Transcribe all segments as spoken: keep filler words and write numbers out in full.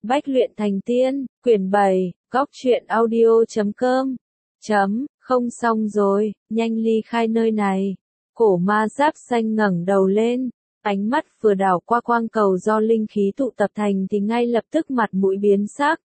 Bách luyện thành tiên, quyển bảy, góc truyện audio chấm com. Chấm, không xong rồi, nhanh ly khai nơi này. Cổ ma giáp xanh ngẩng đầu lên, ánh mắt vừa đảo qua quang cầu do linh khí tụ tập thành thì ngay lập tức mặt mũi biến sắc.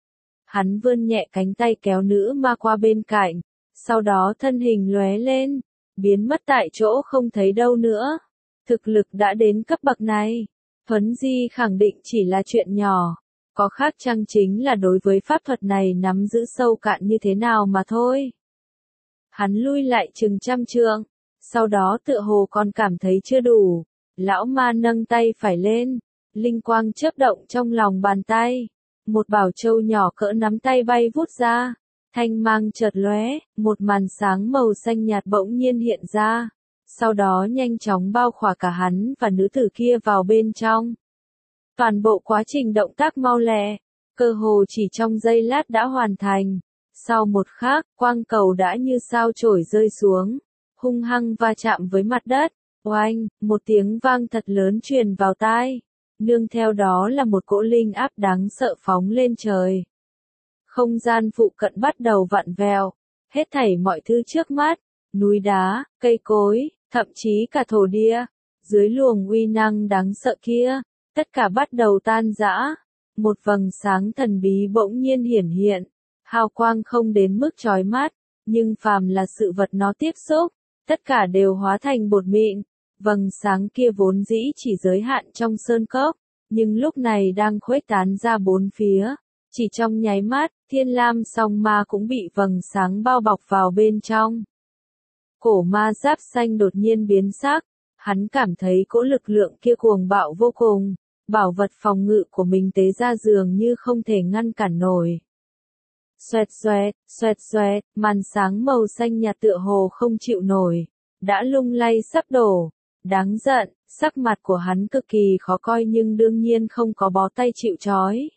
Hắn vươn nhẹ cánh tay kéo nữ ma qua bên cạnh, sau đó thân hình lóe lên, biến mất tại chỗ không thấy đâu nữa. Thực lực đã đến cấp bậc này, Thuấn Di khẳng định chỉ là chuyện nhỏ. Có khác chăng chính là đối với pháp thuật này nắm giữ sâu cạn như thế nào mà thôi. Hắn lui lại chừng trăm trượng, sau đó tựa hồ còn cảm thấy chưa đủ. Lão ma nâng tay phải lên, linh quang chớp động trong lòng bàn tay. Một bảo châu nhỏ cỡ nắm tay bay vút ra, thanh mang chợt lóe, một màn sáng màu xanh nhạt bỗng nhiên hiện ra. Sau đó nhanh chóng bao khỏa cả hắn và nữ tử kia vào bên trong. Toàn bộ quá trình động tác mau lẹ, cơ hồ chỉ trong giây lát đã hoàn thành. Sau một khắc, quang cầu đã như sao chổi rơi xuống, hung hăng va chạm với mặt đất. Oanh, một tiếng vang thật lớn truyền vào tai, nương theo đó là một cỗ linh áp đáng sợ phóng lên trời. Không gian phụ cận bắt đầu vặn vẹo, hết thảy mọi thứ trước mắt, núi đá, cây cối, thậm chí cả thổ địa, dưới luồng uy năng đáng sợ kia, tất cả bắt đầu tan rã. Một vầng sáng thần bí bỗng nhiên hiển hiện, hào quang không đến mức chói mắt, nhưng phàm là sự vật nó tiếp xúc, tất cả đều hóa thành bột mịn. Vầng sáng kia vốn dĩ chỉ giới hạn trong sơn cốc, nhưng lúc này đang khuếch tán ra bốn phía. Chỉ trong nháy mắt, Thiên Lam song ma cũng bị vầng sáng bao bọc vào bên trong. Cổ ma giáp xanh đột nhiên biến sắc, hắn cảm thấy cỗ lực lượng kia cuồng bạo vô cùng, bảo vật phòng ngự của mình tế ra dường như không thể ngăn cản nổi. Xoẹt xoẹt, xoẹt xoẹt, màn sáng màu xanh nhạt tựa hồ không chịu nổi, đã lung lay sắp đổ. Đáng giận, sắc mặt của hắn cực kỳ khó coi nhưng đương nhiên không có bó tay chịu trói.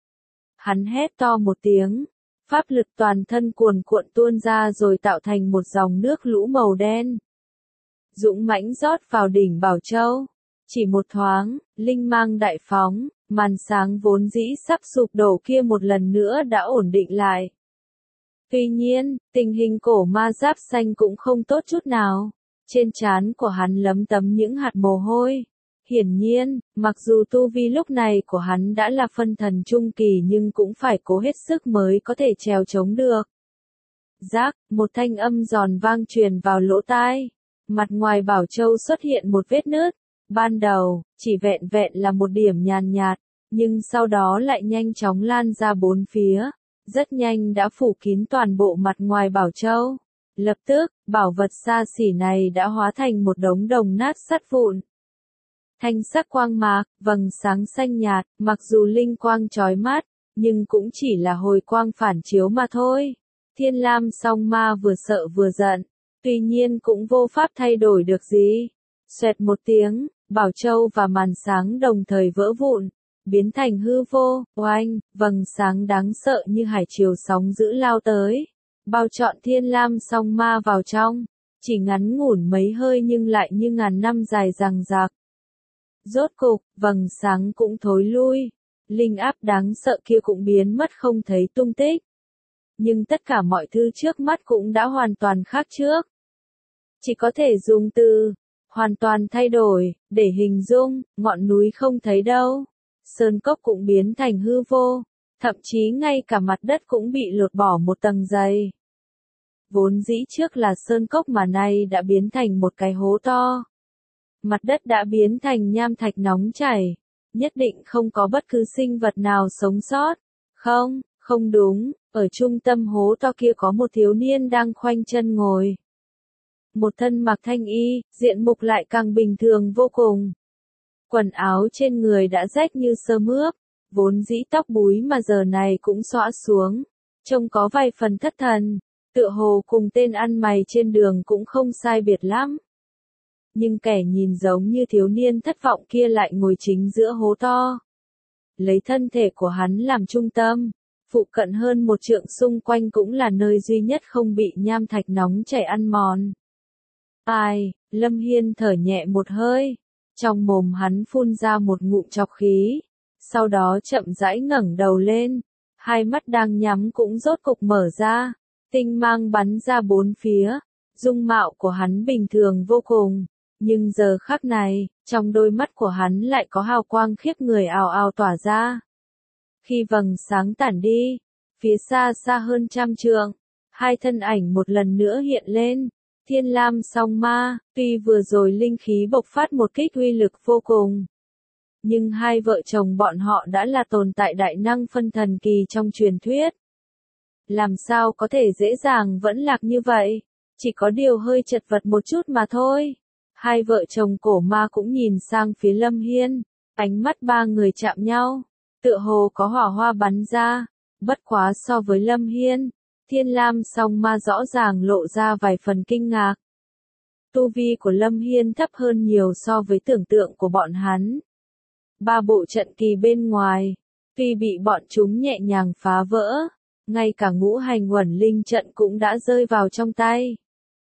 Hắn hét to một tiếng, pháp lực toàn thân cuồn cuộn tuôn ra rồi tạo thành một dòng nước lũ màu đen. Dũng mãnh rót vào đỉnh Bảo Châu. Chỉ một thoáng, linh mang đại phóng, màn sáng vốn dĩ sắp sụp đổ kia một lần nữa đã ổn định lại. Tuy nhiên, tình hình cổ ma giáp xanh cũng không tốt chút nào. Trên trán của hắn lấm tấm những hạt mồ hôi. Hiển nhiên, mặc dù tu vi lúc này của hắn đã là phân thần trung kỳ nhưng cũng phải cố hết sức mới có thể trèo chống được. Rác, một thanh âm giòn vang truyền vào lỗ tai. Mặt ngoài Bảo Châu xuất hiện một vết nứt. Ban đầu, chỉ vẹn vẹn là một điểm nhàn nhạt, nhưng sau đó lại nhanh chóng lan ra bốn phía. Rất nhanh đã phủ kín toàn bộ mặt ngoài Bảo Châu. Lập tức, bảo vật xa xỉ này đã hóa thành một đống đồng nát sắt vụn. Thanh sắc quang mạc, vầng sáng xanh nhạt, mặc dù linh quang chói mắt, nhưng cũng chỉ là hồi quang phản chiếu mà thôi. Thiên Lam song ma vừa sợ vừa giận, tuy nhiên cũng vô pháp thay đổi được gì. Xoẹt một tiếng, Bảo Châu và màn sáng đồng thời vỡ vụn, biến thành hư vô. Oanh, vầng sáng đáng sợ như hải triều sóng dữ lao tới. Bao trọn Thiên Lam song ma vào trong, chỉ ngắn ngủn mấy hơi nhưng lại như ngàn năm dài dằng dặc. Rốt cục, vầng sáng cũng thối lui, linh áp đáng sợ kia cũng biến mất không thấy tung tích. Nhưng tất cả mọi thứ trước mắt cũng đã hoàn toàn khác trước. Chỉ có thể dùng từ, hoàn toàn thay đổi, để hình dung, ngọn núi không thấy đâu. Sơn cốc cũng biến thành hư vô. Thậm chí ngay cả mặt đất cũng bị lột bỏ một tầng dày. Vốn dĩ trước là sơn cốc mà nay đã biến thành một cái hố to. Mặt đất đã biến thành nham thạch nóng chảy. Nhất định không có bất cứ sinh vật nào sống sót. Không, không đúng, ở trung tâm hố to kia có một thiếu niên đang khoanh chân ngồi. Một thân mặc thanh y, diện mục lại càng bình thường vô cùng. Quần áo trên người đã rách như sơ mướp. Vốn dĩ tóc búi mà giờ này cũng xõa xuống, trông có vài phần thất thần, tựa hồ cùng tên ăn mày trên đường cũng không sai biệt lắm. Nhưng kẻ nhìn giống như thiếu niên thất vọng kia lại ngồi chính giữa hố to. Lấy thân thể của hắn làm trung tâm, phụ cận hơn một trượng xung quanh cũng là nơi duy nhất không bị nham thạch nóng chảy ăn mòn. Ai, Lâm Hiên thở nhẹ một hơi, trong mồm hắn phun ra một ngụm trọc khí. sau đó chậm rãi ngẩng đầu lên, hai mắt đang nhắm cũng rốt cục mở ra, tinh mang bắn ra bốn phía, dung mạo của hắn bình thường vô cùng, nhưng giờ khắc này, trong đôi mắt của hắn lại có hào quang khiếp người ào ào tỏa ra. Khi vầng sáng tản đi, phía xa xa hơn trăm trượng, hai thân ảnh một lần nữa hiện lên, Thiên Lam song ma, tuy vừa rồi linh khí bộc phát một kích uy lực vô cùng. Nhưng hai vợ chồng bọn họ đã là tồn tại đại năng phân thần kỳ trong truyền thuyết. Làm sao có thể dễ dàng vẫn lạc như vậy, chỉ có điều hơi chật vật một chút mà thôi. Hai vợ chồng cổ ma cũng nhìn sang phía Lâm Hiên, ánh mắt ba người chạm nhau, tựa hồ có hỏa hoa bắn ra, bất quá so với Lâm Hiên, Thiên Lam song ma rõ ràng lộ ra vài phần kinh ngạc. Tu vi của Lâm Hiên thấp hơn nhiều so với tưởng tượng của bọn hắn. Ba bộ trận kỳ bên ngoài, tuy bị bọn chúng nhẹ nhàng phá vỡ, ngay cả ngũ hành uẩn linh trận cũng đã rơi vào trong tay.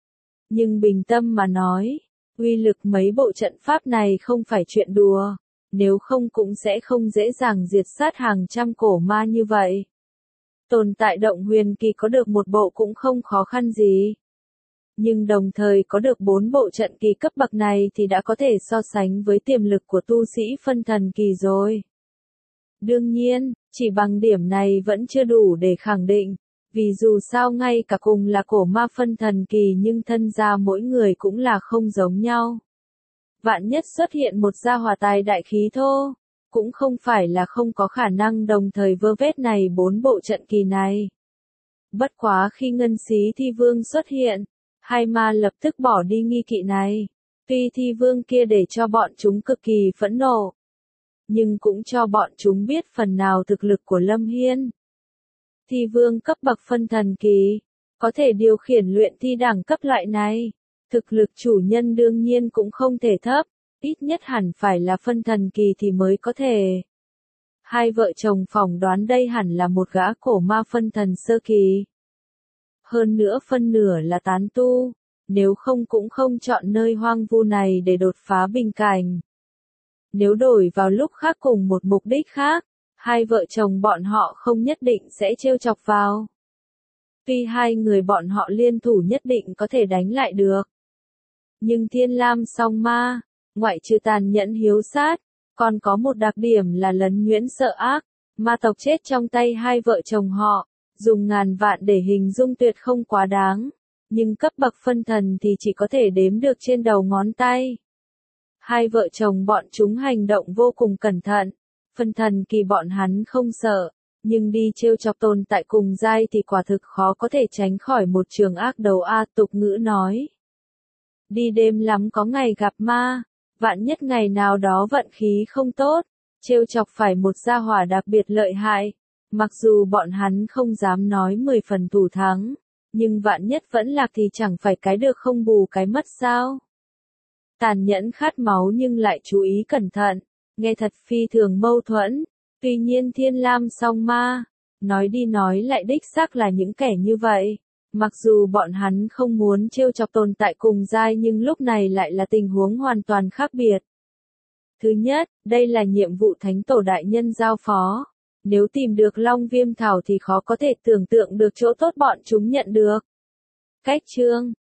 Nhưng bình tâm mà nói, uy lực mấy bộ trận pháp này không phải chuyện đùa, nếu không cũng sẽ không dễ dàng diệt sát hàng trăm cổ ma như vậy. Tồn tại động huyền kỳ có được một bộ cũng không khó khăn gì. Nhưng đồng thời có được bốn bộ trận kỳ cấp bậc này thì đã có thể so sánh với tiềm lực của tu sĩ phân thần kỳ rồi. Đương nhiên, chỉ bằng điểm này vẫn chưa đủ để khẳng định, vì dù sao ngay cả cùng là cổ ma phân thần kỳ nhưng thân gia mỗi người cũng là không giống nhau. Vạn nhất xuất hiện một gia hỏa tài đại khí thô, cũng không phải là không có khả năng đồng thời vơ vét này bốn bộ trận kỳ này. Bất quá khi Ngân Xí Thi Vương xuất hiện, hai ma lập tức bỏ đi nghi kỵ này, tuy Thi Vương kia để cho bọn chúng cực kỳ phẫn nộ, nhưng cũng cho bọn chúng biết phần nào thực lực của Lâm Hiên. Thi Vương cấp bậc phân thần kỳ, có thể điều khiển luyện thi đẳng cấp loại này, thực lực chủ nhân đương nhiên cũng không thể thấp, ít nhất hẳn phải là phân thần kỳ thì mới có thể. Hai vợ chồng phỏng đoán đây hẳn là một gã cổ ma phân thần sơ kỳ. Hơn nữa phân nửa là tán tu, nếu không cũng không chọn nơi hoang vu này để đột phá bình cảnh. Nếu đổi vào lúc khác cùng một mục đích khác, hai vợ chồng bọn họ không nhất định sẽ trêu chọc vào. Tuy hai người bọn họ liên thủ nhất định có thể đánh lại được. Nhưng Thiên Lam song ma, ngoại trừ tàn nhẫn hiếu sát, còn có một đặc điểm là lấn nhuyễn sợ ác, ma tộc chết trong tay hai vợ chồng họ, dùng ngàn vạn để hình dung tuyệt không quá đáng, nhưng cấp bậc phân thần thì chỉ có thể đếm được trên đầu ngón tay. Hai vợ chồng bọn chúng hành động vô cùng cẩn thận, phân thần kỳ bọn hắn không sợ, nhưng đi trêu chọc tồn tại cùng giai thì quả thực khó có thể tránh khỏi một trường ác đầu A. Tục ngữ nói. Đi đêm lắm có ngày gặp ma, vạn nhất ngày nào đó vận khí không tốt, trêu chọc phải một gia hỏa đặc biệt lợi hại, mặc dù bọn hắn không dám nói mười phần thủ thắng, nhưng vạn nhất vẫn lạc thì chẳng phải cái được không bù cái mất sao. Tàn nhẫn khát máu nhưng lại chú ý cẩn thận, nghe thật phi thường mâu thuẫn, tuy nhiên Thiên Lam song ma, nói đi nói lại đích xác là những kẻ như vậy. Mặc dù bọn hắn không muốn trêu chọc tồn tại cùng giai nhưng lúc này lại là tình huống hoàn toàn khác biệt. Thứ nhất, đây là nhiệm vụ thánh tổ đại nhân giao phó. Nếu tìm được Long Viêm Thảo thì khó có thể tưởng tượng được chỗ tốt bọn chúng nhận được. Cách chương